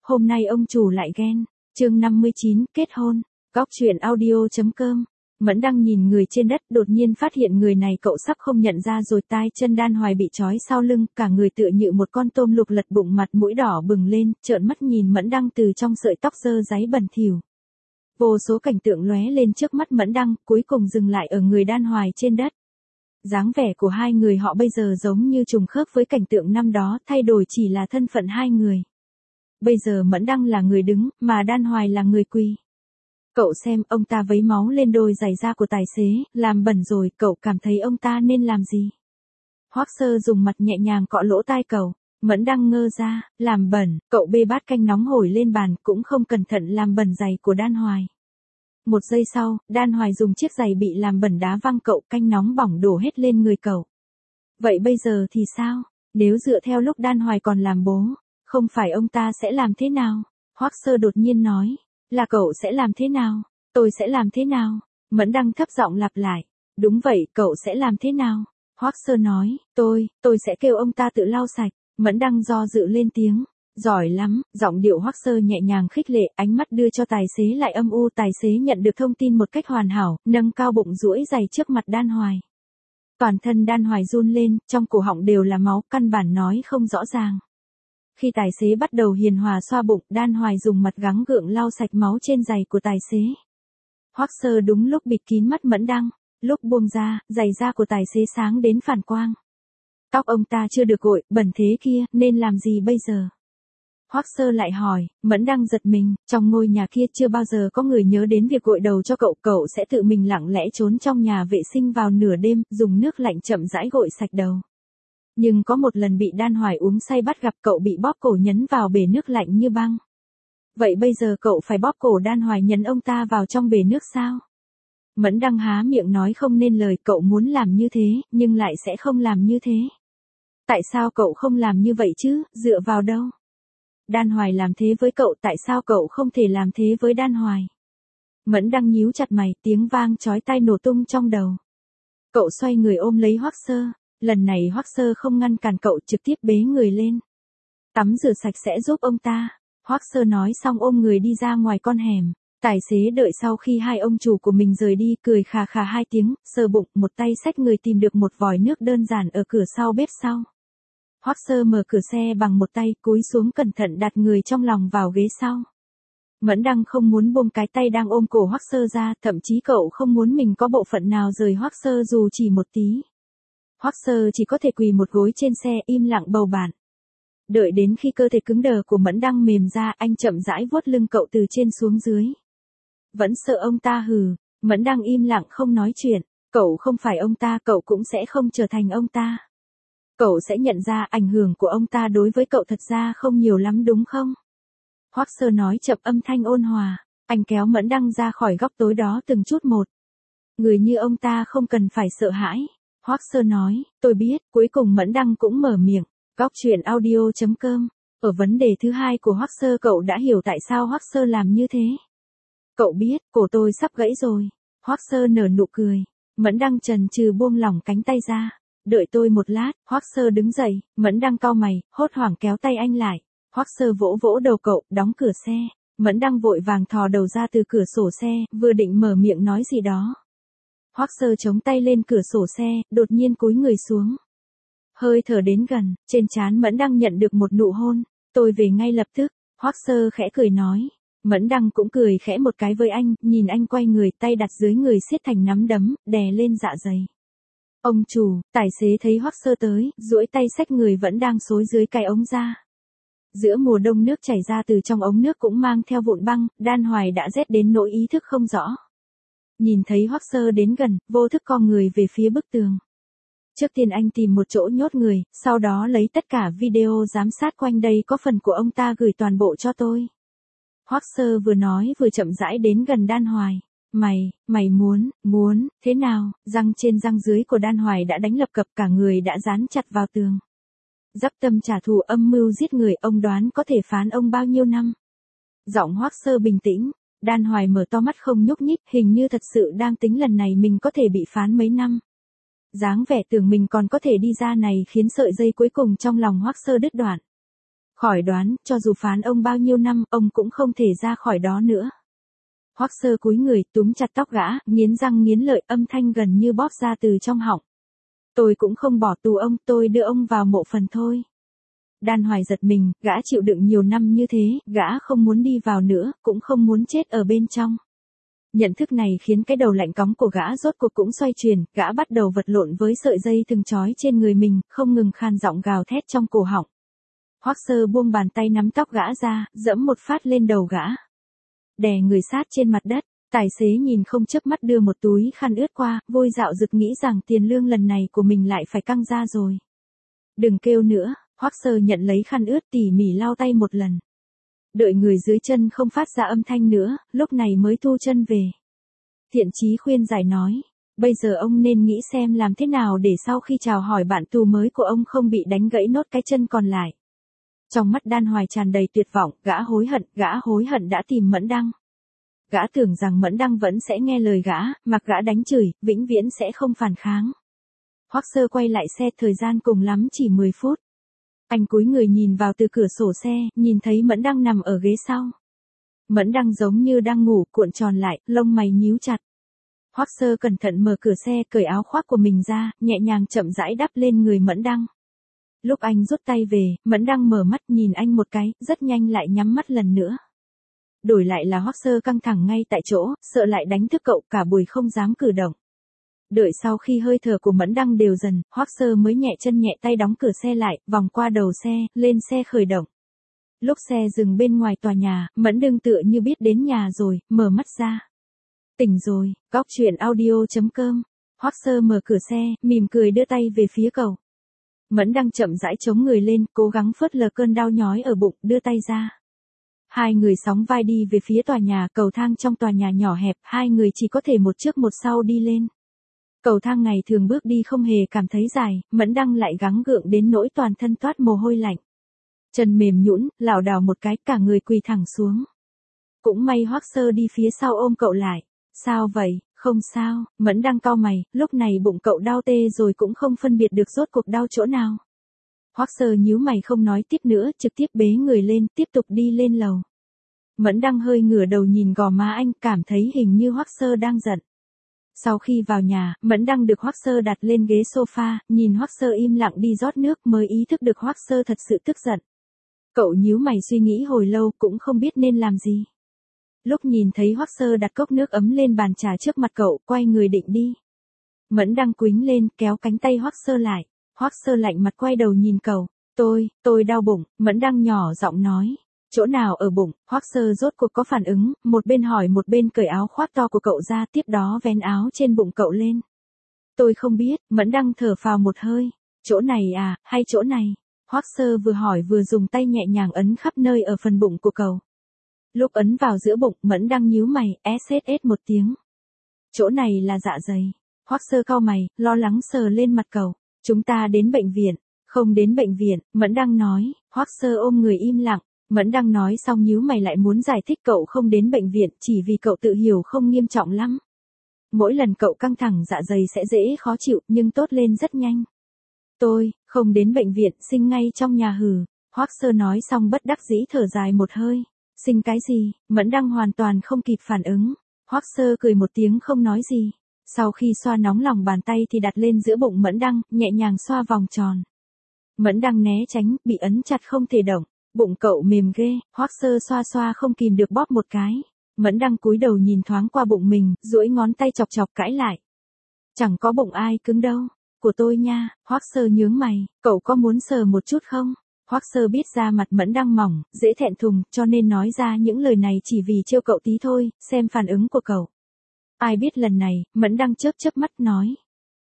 hôm nay ông chủ lại ghen. Chương 59, kết hôn. Góc truyện audio.com. Mẫn đang nhìn người trên đất, đột nhiên phát hiện người này cậu sắp không nhận ra rồi, tai chân Đan Hoài bị trói sau lưng, cả người tựa như một con tôm luộc lật bụng, mặt mũi đỏ bừng lên, trợn mắt nhìn Mẫn Đăng từ trong sợi tóc dơ dáy bẩn thỉu. Vô số cảnh tượng lóe lên trước mắt Mẫn Đăng, cuối cùng dừng lại ở người Đan Hoài trên đất. Dáng vẻ của hai người họ bây giờ giống như trùng khớp với cảnh tượng năm đó, thay đổi chỉ là thân phận hai người. Bây giờ Mẫn Đăng là người đứng, mà Đan Hoài là người quỳ. Cậu xem, ông ta vấy máu lên đôi giày da của tài xế, làm bẩn rồi, cậu cảm thấy ông ta nên làm gì? Hoắc Sơ dùng mặt nhẹ nhàng cọ lỗ tai cậu. Mẫn Đăng ngơ ra, làm bẩn, cậu bê bát canh nóng hổi lên bàn, cũng không cẩn thận làm bẩn giày của Đan Hoài. Một giây sau, Đan Hoài dùng chiếc giày bị làm bẩn đá văng cậu, canh nóng bỏng đổ hết lên người cậu. Vậy bây giờ thì sao? Nếu dựa theo lúc Đan Hoài còn làm bố, không phải ông ta sẽ làm thế nào? Hoắc Sơ đột nhiên nói, là cậu sẽ làm thế nào? Tôi sẽ làm thế nào? Mẫn Đăng thấp giọng lặp lại, đúng vậy, cậu sẽ làm thế nào? Hoắc Sơ nói, tôi sẽ kêu ông ta tự lau sạch. Mẫn Đăng do dự lên tiếng, giỏi lắm, giọng điệu Hoắc Sơ nhẹ nhàng khích lệ, ánh mắt đưa cho tài xế lại âm u. Tài xế nhận được thông tin một cách hoàn hảo, nâng cao bụng duỗi giày trước mặt Đan Hoài. Toàn thân Đan Hoài run lên, trong cổ họng đều là máu, căn bản nói không rõ ràng. Khi tài xế bắt đầu hiền hòa xoa bụng, Đan Hoài dùng mặt gắng gượng lau sạch máu trên giày của tài xế. Hoắc Sơ đúng lúc bịt kín mắt Mẫn Đăng, lúc buông ra, giày da của tài xế sáng đến phản quang. Tóc ông ta chưa được gội, bẩn thế kia, nên làm gì bây giờ? Hoắc Sơ lại hỏi. Mẫn Đăng giật mình, trong ngôi nhà kia chưa bao giờ có người nhớ đến việc gội đầu cho cậu, cậu sẽ tự mình lặng lẽ trốn trong nhà vệ sinh vào nửa đêm, dùng nước lạnh chậm rãi gội sạch đầu. Nhưng có một lần bị Đan Hoài uống say bắt gặp, cậu bị bóp cổ nhấn vào bể nước lạnh như băng. Vậy bây giờ cậu phải bóp cổ Đan Hoài nhấn ông ta vào trong bể nước sao? Mẫn Đăng há miệng nói không nên lời, cậu muốn làm như thế, nhưng lại sẽ không làm như thế. Tại sao cậu không làm như vậy chứ, dựa vào đâu? Đan Hoài làm thế với cậu, tại sao cậu không thể làm thế với Đan Hoài? Mẫn Đăng nhíu chặt mày, tiếng vang chói tai nổ tung trong đầu. Cậu xoay người ôm lấy Hoắc Sơ, lần này Hoắc Sơ không ngăn cản cậu, trực tiếp bế người lên. Tắm rửa sạch sẽ giúp ông ta. Hoắc Sơ nói xong ôm người đi ra ngoài con hẻm. Tài xế đợi sau khi hai ông chủ của mình rời đi, cười khà khà hai tiếng, sờ bụng, một tay xách người tìm được một vòi nước đơn giản ở cửa sau bếp sau. Hoắc Sơ mở cửa xe bằng một tay, cúi xuống cẩn thận đặt người trong lòng vào ghế sau. Mẫn Đăng không muốn buông cái tay đang ôm cổ Hoắc Sơ ra, thậm chí cậu không muốn mình có bộ phận nào rời Hoắc Sơ dù chỉ một tí. Hoắc Sơ chỉ có thể quỳ một gối trên xe, im lặng bầu bạn. Đợi đến khi cơ thể cứng đờ của Mẫn Đăng mềm ra, anh chậm rãi vuốt lưng cậu từ trên xuống dưới. Vẫn sợ ông ta hừ. Mẫn Đăng im lặng không nói chuyện. Cậu không phải ông ta, cậu cũng sẽ không trở thành ông ta. Cậu sẽ nhận ra ảnh hưởng của ông ta đối với cậu thật ra không nhiều lắm đúng không? Hoắc Sơ nói chậm, âm thanh ôn hòa. Anh kéo Mẫn Đăng ra khỏi góc tối đó từng chút một. Người như ông ta không cần phải sợ hãi. Hoắc Sơ nói, tôi biết. Cuối cùng Mẫn Đăng cũng mở miệng. Góc truyện audio.com. Ở vấn đề thứ hai của Hoắc Sơ, cậu đã hiểu tại sao Hoắc Sơ làm như thế. Cậu biết, cổ tôi sắp gãy rồi. Hoắc Sơ nở nụ cười. Mẫn Đăng chần chừ buông lỏng cánh tay ra. Đợi tôi một lát. Hoắc Sơ đứng dậy. Mẫn Đăng cau mày, hốt hoảng kéo tay anh lại. Hoắc Sơ vỗ vỗ đầu cậu, đóng cửa xe. Mẫn Đăng vội vàng thò đầu ra từ cửa sổ xe, vừa định mở miệng nói gì đó. Hoắc Sơ chống tay lên cửa sổ xe, đột nhiên cúi người xuống. Hơi thở đến gần, trên trán Mẫn Đăng nhận được một nụ hôn. Tôi về ngay lập tức. Hoắc Sơ khẽ cười nói. Mẫn Đăng cũng cười khẽ một cái với anh, nhìn anh quay người, tay đặt dưới người siết thành nắm đấm, đè lên dạ dày. Ông chủ. Tài xế thấy Hoắc Sơ tới, duỗi tay xách người vẫn đang xối dưới cái ống ra. Giữa mùa đông nước chảy ra từ trong ống nước cũng mang theo vụn băng, Đan Hoài đã rét đến nỗi ý thức không rõ. Nhìn thấy Hoắc Sơ đến gần, vô thức co người về phía bức tường. Trước tiên anh tìm một chỗ nhốt người, sau đó lấy tất cả video giám sát quanh đây có phần của ông ta gửi toàn bộ cho tôi. Hoắc Sơ vừa nói vừa chậm rãi đến gần Đan Hoài. Mày muốn, thế nào? Răng trên răng dưới của Đan Hoài đã đánh lập cập, cả người đã dán chặt vào tường. Dắp tâm trả thù, âm mưu giết người, ông đoán có thể phán ông bao nhiêu năm? Giọng Hoắc Sơ bình tĩnh. Đan Hoài mở to mắt không nhúc nhích, hình như thật sự đang tính lần này mình có thể bị phán mấy năm. Dáng vẻ tưởng mình còn có thể đi ra này khiến sợi dây cuối cùng trong lòng Hoắc Sơ đứt đoạn. Khỏi đoán, cho dù phán ông bao nhiêu năm, ông cũng không thể ra khỏi đó nữa. Hoắc Sơ cúi người, túm chặt tóc gã, nghiến răng nghiến lợi, âm thanh gần như bóp ra từ trong họng. Tôi cũng không bỏ tù ông, tôi đưa ông vào mộ phần thôi. Đan Hoài giật mình, gã chịu đựng nhiều năm như thế, gã không muốn đi vào nữa, cũng không muốn chết ở bên trong. Nhận thức này khiến cái đầu lạnh cóng của gã rốt cuộc cũng xoay chuyển, gã bắt đầu vật lộn với sợi dây thừng trói trên người mình, không ngừng khan giọng gào thét trong cổ họng. Hoắc Sơ buông bàn tay nắm tóc gã ra, giẫm một phát lên đầu gã. Đè người sát trên mặt đất, tài xế nhìn không chớp mắt đưa một túi khăn ướt qua, vôi dạo rực nghĩ rằng tiền lương lần này của mình lại phải căng ra rồi. Đừng kêu nữa, Hoắc Sơ nhận lấy khăn ướt tỉ mỉ lau tay một lần. Đợi người dưới chân không phát ra âm thanh nữa, lúc này mới thu chân về. Thiện Chí khuyên giải nói, bây giờ ông nên nghĩ xem làm thế nào để sau khi chào hỏi bạn tù mới của ông không bị đánh gãy nốt cái chân còn lại. Trong mắt Đan Hoài tràn đầy tuyệt vọng, gã hối hận đã tìm Mẫn Đăng. Gã tưởng rằng Mẫn Đăng vẫn sẽ nghe lời gã, mặc gã đánh chửi, vĩnh viễn sẽ không phản kháng. Hoắc Sơ quay lại xe, thời gian cùng lắm chỉ 10 phút. Anh cúi người nhìn vào từ cửa sổ xe, nhìn thấy Mẫn Đăng nằm ở ghế sau. Mẫn Đăng giống như đang ngủ, cuộn tròn lại, lông mày nhíu chặt. Hoắc Sơ cẩn thận mở cửa xe, cởi áo khoác của mình ra, nhẹ nhàng chậm rãi đắp lên người Mẫn Đăng. Lúc anh rút tay về, Mẫn Đăng mở mắt nhìn anh một cái, rất nhanh lại nhắm mắt lần nữa. Đổi lại là Hoắc Sơ căng thẳng ngay tại chỗ, sợ lại đánh thức cậu, cả buổi không dám cử động. Đợi sau khi hơi thở của Mẫn Đăng đều dần, Hoắc Sơ mới nhẹ chân nhẹ tay đóng cửa xe lại, vòng qua đầu xe, lên xe khởi động. Lúc xe dừng bên ngoài tòa nhà, Mẫn Đăng tựa như biết đến nhà rồi, mở mắt ra. Tỉnh rồi, Góc Chuyện Audio.com. Hoắc Sơ mở cửa xe, mỉm cười đưa tay về phía cậu. Mẫn Đăng chậm rãi chống người lên, cố gắng phớt lờ cơn đau nhói ở bụng, đưa tay ra. Hai người sóng vai đi về phía tòa nhà, cầu thang trong tòa nhà nhỏ hẹp, hai người chỉ có thể một trước một sau đi lên. Cầu thang ngày thường bước đi không hề cảm thấy dài, Mẫn Đăng lại gắng gượng đến nỗi toàn thân toát mồ hôi lạnh. Chân mềm nhũn, lảo đảo một cái, cả người quỳ thẳng xuống. Cũng may Hoắc Sơ đi phía sau ôm cậu lại. Sao vậy, không sao, Mẫn Đăng cau mày, lúc này bụng cậu đau tê rồi cũng không phân biệt được rốt cuộc đau chỗ nào. Hoắc Sơ nhíu mày không nói tiếp nữa, trực tiếp bế người lên, tiếp tục đi lên lầu. Mẫn Đăng hơi ngửa đầu nhìn gò má anh, cảm thấy hình như Hoắc Sơ đang giận. Sau khi vào nhà, Mẫn Đăng được Hoắc Sơ đặt lên ghế sofa, nhìn Hoắc Sơ im lặng đi rót nước mới ý thức được Hoắc Sơ thật sự tức giận. Cậu nhíu mày suy nghĩ hồi lâu cũng không biết nên làm gì. Lúc nhìn thấy Hoắc Sơ đặt cốc nước ấm lên bàn trà trước mặt cậu, quay người định đi. Mẫn Đăng quýnh lên, kéo cánh tay Hoắc Sơ lại. Hoắc Sơ lạnh mặt quay đầu nhìn cậu. Tôi đau bụng, Mẫn Đăng nhỏ giọng nói. Chỗ nào ở bụng? Hoắc Sơ rốt cuộc có phản ứng, một bên hỏi một bên cởi áo khoác to của cậu ra, tiếp đó vén áo trên bụng cậu lên. Tôi không biết, Mẫn Đăng thở phào một hơi. Chỗ này à, hay chỗ này? Hoắc Sơ vừa hỏi vừa dùng tay nhẹ nhàng ấn khắp nơi ở phần bụng của cậu. Lúc ấn vào giữa bụng, Mẫn Đăng nhíu mày, sss một tiếng. Chỗ này là dạ dày. Hoắc Sơ cau mày, lo lắng sờ lên mặt cậu. Chúng ta đến bệnh viện. Không đến bệnh viện, Mẫn Đăng nói. Hoắc Sơ ôm người im lặng. Mẫn Đăng nói xong nhíu mày lại muốn giải thích cậu không đến bệnh viện chỉ vì cậu tự hiểu không nghiêm trọng lắm. Mỗi lần cậu căng thẳng dạ dày sẽ dễ khó chịu nhưng tốt lên rất nhanh. Tôi, không đến bệnh viện, sinh ngay trong nhà hử. Hoắc Sơ nói xong bất đắc dĩ thở dài một hơi. Sinh cái gì? Mẫn Đăng hoàn toàn không kịp phản ứng. Hoắc Sơ cười một tiếng không nói gì. Sau khi xoa nóng lòng bàn tay thì đặt lên giữa bụng Mẫn Đăng, nhẹ nhàng xoa vòng tròn. Mẫn Đăng né tránh, bị ấn chặt không thể động. Bụng cậu mềm ghê, Hoắc Sơ xoa xoa không kìm được bóp một cái. Mẫn Đăng cúi đầu nhìn thoáng qua bụng mình, duỗi ngón tay chọc chọc cãi lại. Chẳng có bụng ai cứng đâu, của tôi nha. Hoắc Sơ nhướng mày, cậu có muốn sờ một chút không? Hoắc Sơ biết da mặt Mẫn Đăng mỏng, dễ thẹn thùng, cho nên nói ra những lời này chỉ vì trêu cậu tí thôi, xem phản ứng của cậu. Ai biết lần này, Mẫn Đăng chớp chớp mắt nói.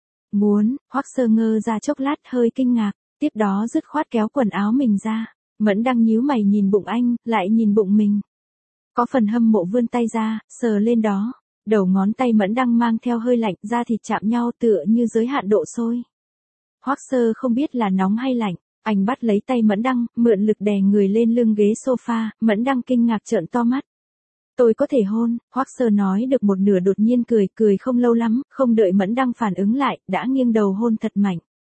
Muốn, Hoắc Sơ ngơ ra chốc lát hơi kinh ngạc, tiếp đó dứt khoát kéo quần áo mình ra. Mẫn Đăng nhíu mày nhìn bụng anh, lại nhìn bụng mình. Có phần hâm mộ vươn tay ra, sờ lên đó. Đầu ngón tay Mẫn Đăng mang theo hơi lạnh, da thịt chạm nhau tựa như giới hạn độ sôi. Hoắc Sơ không biết là nóng hay lạnh, anh bắt lấy tay Mẫn Đăng, mượn lực đè người lên lưng ghế sofa, Mẫn Đăng kinh ngạc trợn to mắt. Tôi có thể hôn, Hoắc Sơ nói được một nửa đột nhiên cười không lâu lắm, không đợi Mẫn Đăng phản ứng lại, đã nghiêng đầu hôn thật mạnh.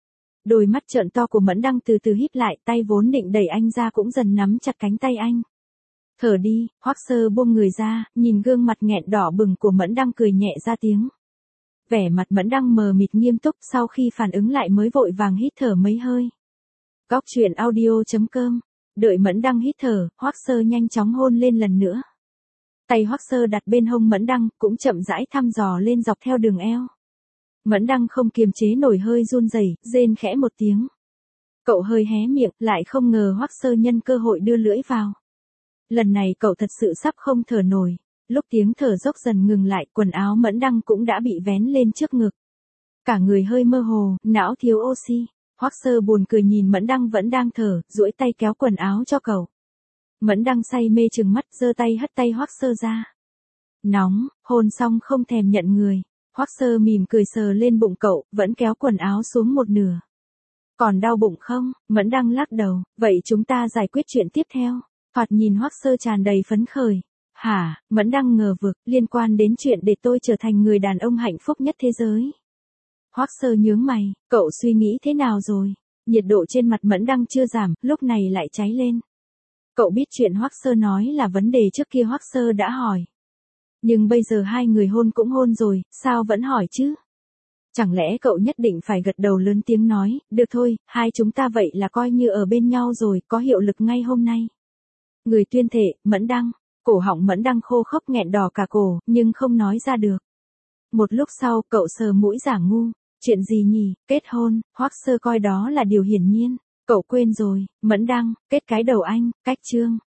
Đôi mắt trợn to của Mẫn Đăng từ từ híp lại, tay vốn định đẩy anh ra cũng dần nắm chặt cánh tay anh. Thở đi, Hoắc Sơ buông người ra, nhìn gương mặt nghẹn đỏ bừng của Mẫn Đăng cười nhẹ ra tiếng. Vẻ mặt Mẫn Đăng mờ mịt nghiêm túc, sau khi phản ứng lại mới vội vàng hít thở mấy hơi. Góc truyện audio.com. Đợi Mẫn Đăng hít thở, Hoắc Sơ nhanh chóng hôn lên lần nữa. Tay Hoắc Sơ đặt bên hông Mẫn Đăng, cũng chậm rãi thăm dò lên dọc theo đường eo. Mẫn Đăng không kiềm chế nổi hơi run rẩy, rên khẽ một tiếng. Cậu hơi hé miệng, lại không ngờ Hoắc Sơ nhân cơ hội đưa lưỡi vào. Lần này cậu thật sự sắp không thở nổi. Lúc tiếng thở dốc dần ngừng lại, quần áo Mẫn Đăng cũng đã bị vén lên trước ngực. Cả người hơi mơ hồ, não thiếu oxy. Hoắc Sơ buồn cười nhìn Mẫn Đăng vẫn đang thở, duỗi tay kéo quần áo cho cậu. Mẫn Đăng say mê trừng mắt, giơ tay hất tay Hoắc Sơ ra. Nóng, hôn xong không thèm nhận người. Hoắc Sơ mỉm cười sờ lên bụng cậu, vẫn kéo quần áo xuống một nửa. Còn đau bụng không? Mẫn Đăng lắc đầu, vậy chúng ta giải quyết chuyện tiếp theo. Thoạt nhìn Hoắc Sơ tràn đầy phấn khởi. Hả? Mẫn Đăng ngờ vực, liên quan đến chuyện để tôi trở thành người đàn ông hạnh phúc nhất thế giới. Hoắc Sơ nhướng mày, cậu suy nghĩ thế nào rồi? Nhiệt độ trên mặt Mẫn Đăng chưa giảm, lúc này lại cháy lên. Cậu biết chuyện Hoắc Sơ nói là vấn đề trước kia Hoắc Sơ đã hỏi. Nhưng bây giờ hai người hôn cũng hôn rồi, sao vẫn hỏi chứ? Chẳng lẽ cậu nhất định phải gật đầu lớn tiếng nói, được thôi, hai chúng ta vậy là coi như ở bên nhau rồi, có hiệu lực ngay hôm nay. Người tuyên thệ, Mẫn Đăng. Cổ họng Mẫn Đăng khô khốc nghẹn đỏ cả cổ, nhưng không nói ra được. Một lúc sau, cậu sờ mũi giả ngu. Chuyện gì nhỉ? Kết hôn. Hoắc Sơ coi đó là điều hiển nhiên. Cậu quên rồi. Mẫn Đăng, kết cái đầu anh, cách chương.